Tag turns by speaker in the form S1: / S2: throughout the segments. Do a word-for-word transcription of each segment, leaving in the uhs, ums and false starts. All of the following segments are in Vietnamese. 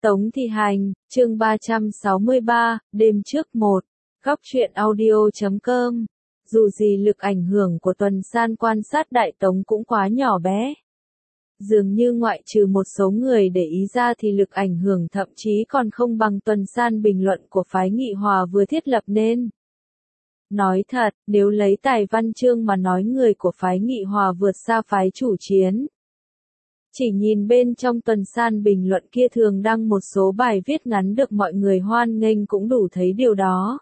S1: Tống Thi Hành, chương ba trăm sáu mươi ba, đêm trước một, góc truyện audio chấm com. Dù gì lực ảnh hưởng của Tuần San quan sát Đại Tống cũng quá nhỏ bé. Dường như ngoại trừ một số người để ý ra thì lực ảnh hưởng thậm chí còn không bằng Tuần San bình luận của phái Nghị Hòa vừa thiết lập nên. Nói thật, nếu lấy tài văn chương mà nói người của phái Nghị Hòa vượt xa phái chủ chiến. Chỉ nhìn bên trong Tuần San bình luận kia thường đăng một số bài viết ngắn được mọi người hoan nghênh cũng đủ thấy điều đó.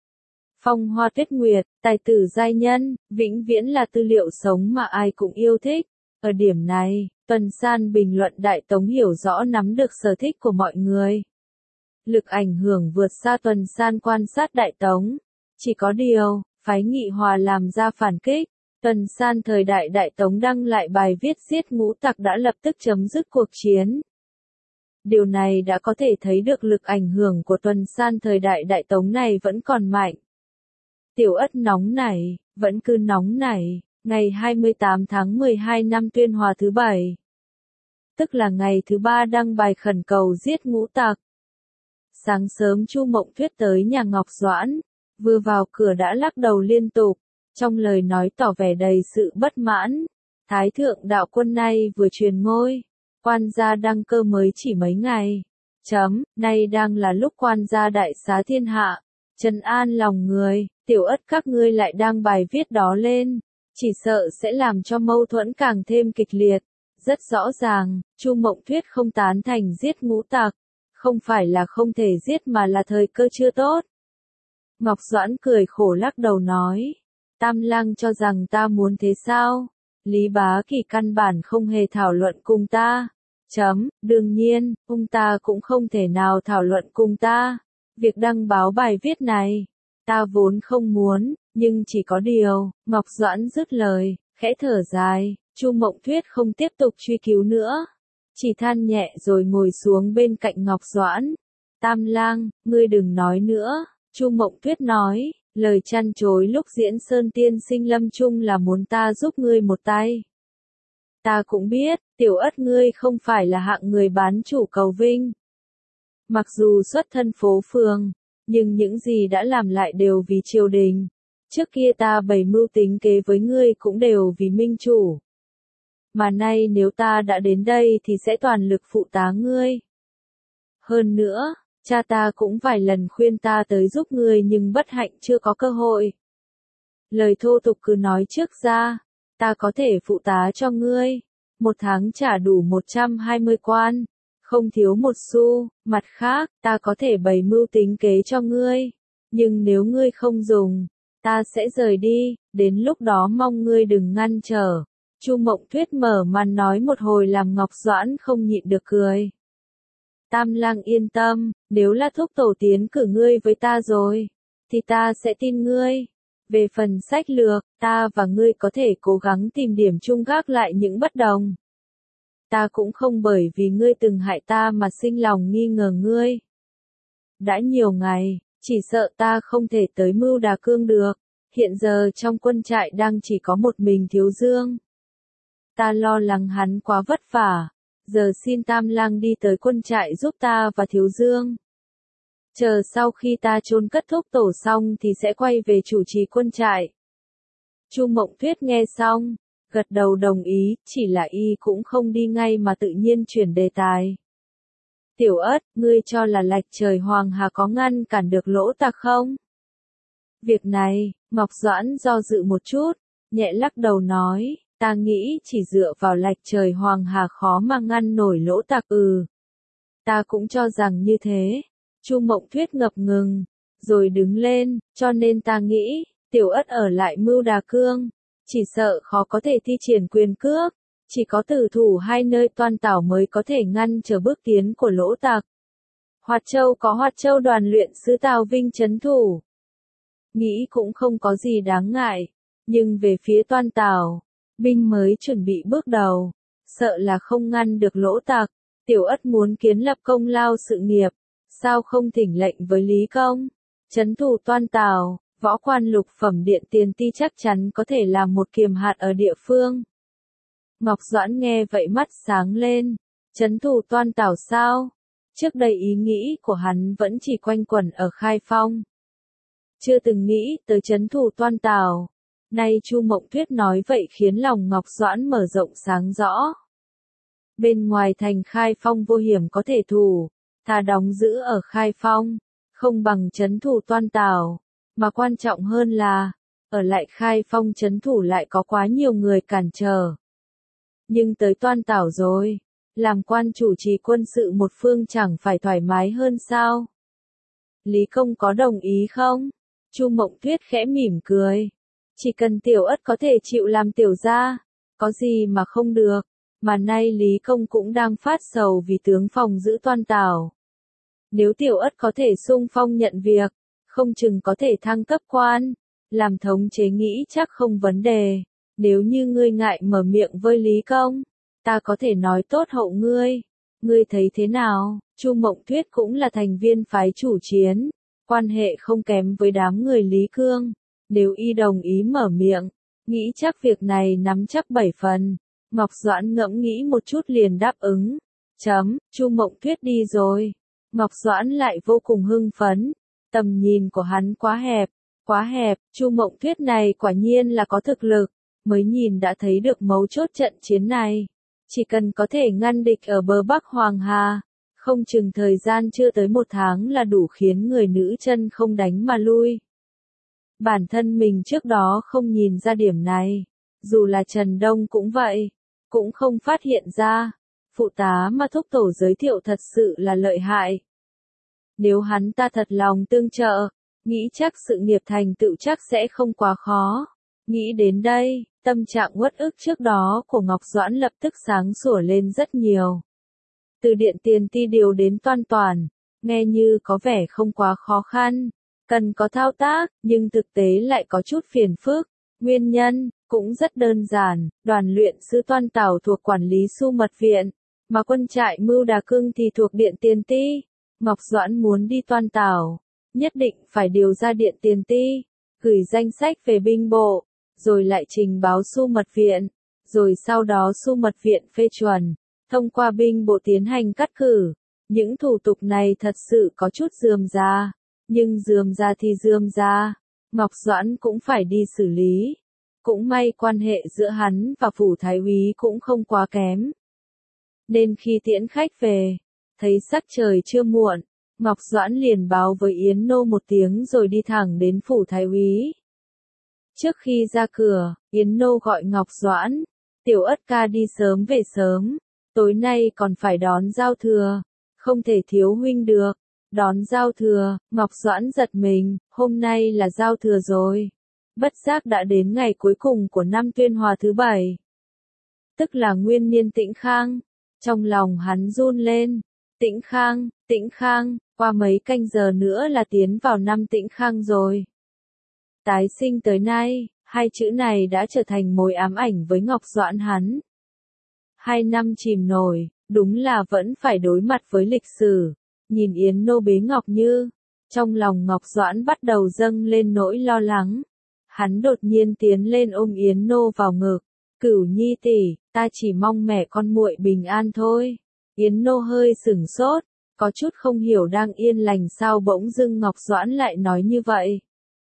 S1: Phong Hoa Tuyết Nguyệt, tài tử giai nhân, vĩnh viễn là tư liệu sống mà ai cũng yêu thích. Ở điểm này, Tuần San bình luận Đại Tống hiểu rõ nắm được sở thích của mọi người. Lực ảnh hưởng vượt xa Tuần San quan sát Đại Tống. Chỉ có điều, phái Nghị Hòa làm ra phản kích. Tuần San thời đại Đại Tống đăng lại bài viết giết ngũ tặc đã lập tức chấm dứt cuộc chiến. Điều này đã có thể thấy được lực ảnh hưởng của Tuần San thời đại Đại Tống này vẫn còn mạnh. Tiểu Ất nóng nảy, vẫn cứ nóng nảy, ngày hai mươi tám tháng mười hai năm Tuyên Hòa thứ bảy. Tức là ngày thứ ba đăng bài khẩn cầu giết ngũ tặc. Sáng sớm Chu Mộng Tuyết tới nhà Ngọc Doãn, vừa vào cửa đã lắc đầu liên tục. Trong lời nói tỏ vẻ đầy sự bất mãn, Thái thượng đạo quân nay vừa truyền ngôi, quan gia đăng cơ mới chỉ mấy ngày. Chấm, nay đang là lúc quan gia đại xá thiên hạ, trấn an lòng người, Tiểu Ất các ngươi lại đăng bài viết đó lên, chỉ sợ sẽ làm cho mâu thuẫn càng thêm kịch liệt. Rất rõ ràng, Chu Mộng Tuyết không tán thành giết ngũ tặc, không phải là không thể giết mà là thời cơ chưa tốt. Ngọc Doãn cười khổ lắc đầu nói. Tam Lang cho rằng ta muốn thế sao? Lý Bá Kỳ căn bản không hề thảo luận cùng ta. Chấm, đương nhiên, ông ta cũng không thể nào thảo luận cùng ta. Việc đăng báo bài viết này, ta vốn không muốn, nhưng chỉ có điều, Ngọc Doãn dứt lời, khẽ thở dài, Chu Mộng Tuyết không tiếp tục truy cứu nữa. Chỉ than nhẹ rồi ngồi xuống bên cạnh Ngọc Doãn. Tam Lang, ngươi đừng nói nữa, Chu Mộng Tuyết nói. Lời chăn chối lúc diễn Sơn Tiên Sinh lâm chung là muốn ta giúp ngươi một tay. Ta cũng biết, Tiểu Ất ngươi không phải là hạng người bán chủ cầu vinh. Mặc dù xuất thân phố phường, nhưng những gì đã làm lại đều vì triều đình. Trước kia ta bày mưu tính kế với ngươi cũng đều vì minh chủ. Mà nay nếu ta đã đến đây thì sẽ toàn lực phụ tá ngươi. Hơn nữa, cha ta cũng vài lần khuyên ta tới giúp ngươi nhưng bất hạnh chưa có cơ hội. Lời thô tục cứ nói trước ra, ta có thể phụ tá cho ngươi. Một tháng trả đủ một trăm hai mươi quan, không thiếu một xu. Mặt khác, ta có thể bày mưu tính kế cho ngươi. Nhưng nếu ngươi không dùng, ta sẽ rời đi, đến lúc đó mong ngươi đừng ngăn trở. Chu Mộng Tuyết mở màn nói một hồi làm Ngọc Doãn không nhịn được cười. Tam Lang yên tâm, nếu là thúc tổ tiến cử ngươi với ta rồi, thì ta sẽ tin ngươi. Về phần sách lược, ta và ngươi có thể cố gắng tìm điểm chung gác lại những bất đồng. Ta cũng không bởi vì ngươi từng hại ta mà sinh lòng nghi ngờ ngươi. Đã nhiều ngày, chỉ sợ ta không thể tới Mưu Đà Cương được, hiện giờ trong quân trại đang chỉ có một mình Thiếu Dương. Ta lo lắng hắn quá vất vả. Giờ xin Tam Lang đi tới quân trại giúp ta và Thiếu Dương. Chờ sau khi ta chôn cất thúc tổ xong thì sẽ quay về chủ trì quân trại. Chu Mộng Tuyết nghe xong, gật đầu đồng ý, chỉ là y cũng không đi ngay mà tự nhiên chuyển đề tài. Tiểu Ất, ngươi cho là Lạch Trời Hoàng Hà có ngăn cản được lỗ tặc không? Việc này, Ngọc Doãn do dự một chút, nhẹ lắc đầu nói. Ta nghĩ chỉ dựa vào Lạch Trời Hoàng Hà khó mà ngăn nổi lỗ tặc ừ. Ta cũng cho rằng như thế. Chu Mộng Tuyết ngập ngừng, rồi đứng lên, cho nên ta nghĩ, Tiểu Ất ở lại Mưu Đà Cương, chỉ sợ khó có thể thi triển quyền cước, chỉ có tử thủ hai nơi toan tảo mới có thể ngăn trở bước tiến của lỗ tặc. Hoạt Châu có Hoạt Châu đoàn luyện sứ Tào Vinh trấn thủ. Nghĩ cũng không có gì đáng ngại, nhưng về phía toan tảo, binh mới chuẩn bị bước đầu, sợ là không ngăn được lỗ tặc. Tiểu Ất muốn kiến lập công lao sự nghiệp, sao không thỉnh lệnh với Lý Công, trấn thủ toan tảo, võ quan lục phẩm điện tiền ti chắc chắn có thể làm một kiềm hạt ở địa phương. Ngọc Doãn nghe vậy mắt sáng lên, trấn thủ toan tảo sao? Trước đây ý nghĩ của hắn vẫn chỉ quanh quẩn ở Khai Phong. Chưa từng nghĩ tới trấn thủ Toan Tào. Nay Chu Mộng Tuyết nói vậy khiến lòng Ngọc Doãn mở rộng sáng rõ. Bên ngoài thành Khai Phong vô hiểm có thể thủ, thà đóng giữ ở Khai Phong, không bằng trấn thủ Toan Tào, mà quan trọng hơn là, ở lại Khai Phong trấn thủ lại có quá nhiều người cản trở. Nhưng tới Toan Tào rồi, làm quan chủ trì quân sự một phương chẳng phải thoải mái hơn sao? Lý Công có đồng ý không? Chu Mộng Tuyết khẽ mỉm cười. Chỉ cần Tiểu Ất có thể chịu làm tiểu gia, có gì mà không được, mà nay Lý Công cũng đang phát sầu vì tướng phòng giữ Toan Tào. Nếu Tiểu Ất có thể xung phong nhận việc, không chừng có thể thăng cấp quan, làm thống chế nghĩ chắc không vấn đề. Nếu như ngươi ngại mở miệng với Lý Công, ta có thể nói tốt hậu ngươi. Ngươi thấy thế nào? Chu Mộng Tuyết cũng là thành viên phái chủ chiến, quan hệ không kém với đám người Lý Cương. Nếu y đồng ý mở miệng, nghĩ chắc việc này nắm chắc bảy phần. Ngọc Doãn ngẫm nghĩ một chút liền đáp ứng. Chấm, Chu Mộng Tuyết đi rồi. Ngọc Doãn lại vô cùng hưng phấn. Tầm nhìn của hắn quá hẹp, quá hẹp, Chu Mộng Tuyết này quả nhiên là có thực lực, mới nhìn đã thấy được mấu chốt trận chiến này. Chỉ cần có thể ngăn địch ở bờ Bắc Hoàng Hà, không chừng thời gian chưa tới một tháng là đủ khiến người nữ chân không đánh mà lui. Bản thân mình trước đó không nhìn ra điểm này, dù là Trần Đông cũng vậy, cũng không phát hiện ra. Phụ tá mà thúc tổ giới thiệu thật sự là lợi hại. Nếu hắn ta thật lòng tương trợ, nghĩ chắc sự nghiệp thành tựu chắc sẽ không quá khó. Nghĩ đến đây, tâm trạng uất ức trước đó của Ngọc Doãn lập tức sáng sủa lên rất nhiều. Từ Điện Tiền Ti điều đến Toan Toàn, nghe như có vẻ không quá khó khăn, cần có thao tác, nhưng thực tế lại có chút phiền phức. Nguyên nhân cũng rất đơn giản, đoàn luyện sư Toan Tào thuộc quản lý Su Mật Viện, mà quân trại Mưu Đà Cưng thì thuộc Điện Tiền Ti. Ngọc Doãn muốn đi Toan Tào, nhất định phải điều ra Điện Tiền Ti, gửi danh sách về binh bộ, rồi lại trình báo Su Mật Viện, rồi sau đó Su Mật Viện phê chuẩn, thông qua binh bộ tiến hành cắt cử. Những thủ tục này thật sự có chút rườm rà, nhưng rườm rà thì rườm rà, Ngọc Doãn cũng phải đi xử lý. Cũng may quan hệ giữa hắn và phủ thái úy cũng không quá kém. Nên khi tiễn khách về, thấy sắc trời chưa muộn, Ngọc Doãn liền báo với Yến Nô một tiếng rồi đi thẳng đến phủ thái úy. Trước khi ra cửa, Yến Nô gọi Ngọc Doãn, Tiểu Ất ca đi sớm về sớm, tối nay còn phải đón giao thừa, không thể thiếu huynh được. Đón giao thừa, Ngọc Doãn giật mình, hôm nay là giao thừa rồi. Bất giác đã đến ngày cuối cùng của năm Tuyên Hòa thứ bảy. Tức là nguyên niên Tĩnh Khang. Trong lòng hắn run lên. Tĩnh Khang, Tĩnh Khang, qua mấy canh giờ nữa là tiến vào năm Tĩnh Khang rồi. Tái sinh tới nay, hai chữ này đã trở thành mối ám ảnh với Ngọc Doãn hắn. Hai năm chìm nổi, đúng là vẫn phải đối mặt với lịch sử. Nhìn Yến Nô bế Ngọc Như, trong lòng Ngọc Doãn bắt đầu dâng lên nỗi lo lắng. Hắn đột nhiên tiến lên ôm Yến Nô vào ngực. Cửu Nhi tỷ, ta chỉ mong mẹ con muội bình an thôi. Yến Nô hơi sửng sốt, có chút không hiểu đang yên lành sao bỗng dưng Ngọc Doãn lại nói như vậy.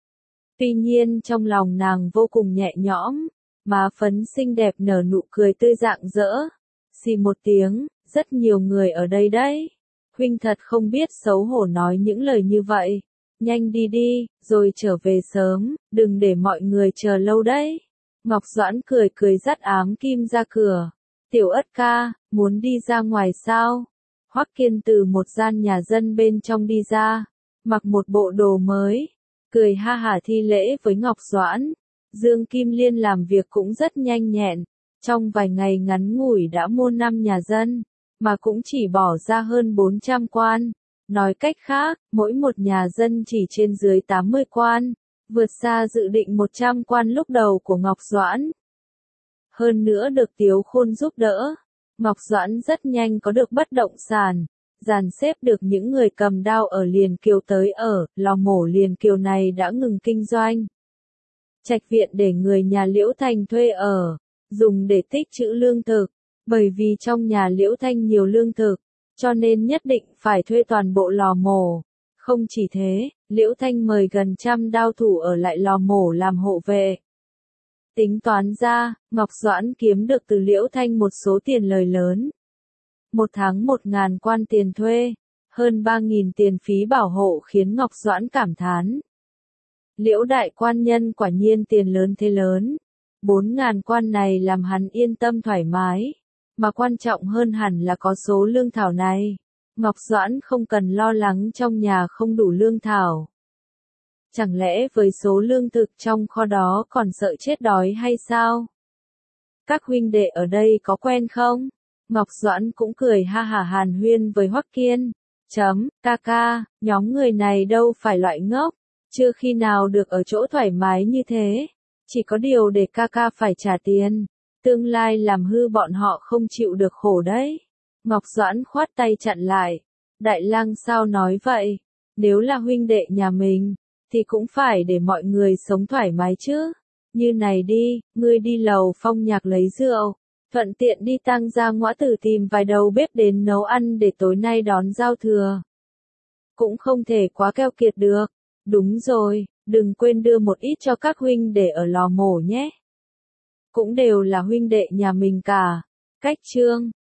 S1: Tuy nhiên trong lòng nàng vô cùng nhẹ nhõm, má phấn xinh đẹp nở nụ cười tươi rạng rỡ. Xì một tiếng, rất nhiều người ở đây đấy. Huynh thật không biết xấu hổ nói những lời như vậy. Nhanh đi đi, rồi trở về sớm, đừng để mọi người chờ lâu đấy. Ngọc Doãn cười cười dắt Ám Kim ra cửa. Tiểu Ất ca, muốn đi ra ngoài sao? Hoắc Kiên từ một gian nhà dân bên trong đi ra, mặc một bộ đồ mới, cười ha hả thi lễ với Ngọc Doãn. Dương Kim Liên làm việc cũng rất nhanh nhẹn, trong vài ngày ngắn ngủi đã mua năm nhà dân, mà cũng chỉ bỏ ra hơn bốn trăm quan. Nói cách khác, mỗi một nhà dân chỉ trên dưới tám mươi quan, vượt xa dự định một trăm quan lúc đầu của Ngọc Doãn. Hơn nữa được Tiếu Khôn giúp đỡ, Ngọc Doãn rất nhanh có được bất động sản, dàn xếp được những người cầm đao ở Liền Kiều tới ở, lò mổ Liền Kiều này đã ngừng kinh doanh. Trạch viện để người nhà Liễu Thanh thuê ở, dùng để tích trữ lương thực, bởi vì trong nhà Liễu Thanh nhiều lương thực, cho nên nhất định phải thuê toàn bộ lò mổ. Không chỉ thế, Liễu Thanh mời gần trăm đao thủ ở lại lò mổ làm hộ vệ. Tính toán ra, Ngọc Doãn kiếm được từ Liễu Thanh một số tiền lời lớn. Một tháng một ngàn quan tiền thuê, hơn ba nghìn tiền phí bảo hộ khiến Ngọc Doãn cảm thán. Liễu đại quan nhân quả nhiên tiền lớn thế lớn. Bốn ngàn quan này làm hắn yên tâm thoải mái. Mà quan trọng hơn hẳn là có số lương thảo này. Ngọc Doãn không cần lo lắng trong nhà không đủ lương thảo. Chẳng lẽ với số lương thực trong kho đó còn sợ chết đói hay sao? Các huynh đệ ở đây có quen không? Ngọc Doãn cũng cười ha hả hàn huyên với Hoắc Kiên. Chấm, ca ca, nhóm người này đâu phải loại ngốc. Chưa khi nào được ở chỗ thoải mái như thế. Chỉ có điều để ca ca phải trả tiền. Tương lai làm hư bọn họ không chịu được khổ đấy. Ngọc Doãn khoát tay chặn lại. Đại lang sao nói vậy? Nếu là huynh đệ nhà mình, thì cũng phải để mọi người sống thoải mái chứ. Như này đi, ngươi đi lầu Phong Nhạc lấy rượu. Thuận tiện đi Tăng Gia Ngõa Tử tìm vài đầu bếp đến nấu ăn để tối nay đón giao thừa. Cũng không thể quá keo kiệt được. Đúng rồi, đừng quên đưa một ít cho các huynh để ở lò mổ nhé. Cũng đều là huynh đệ nhà mình cả. Cách chương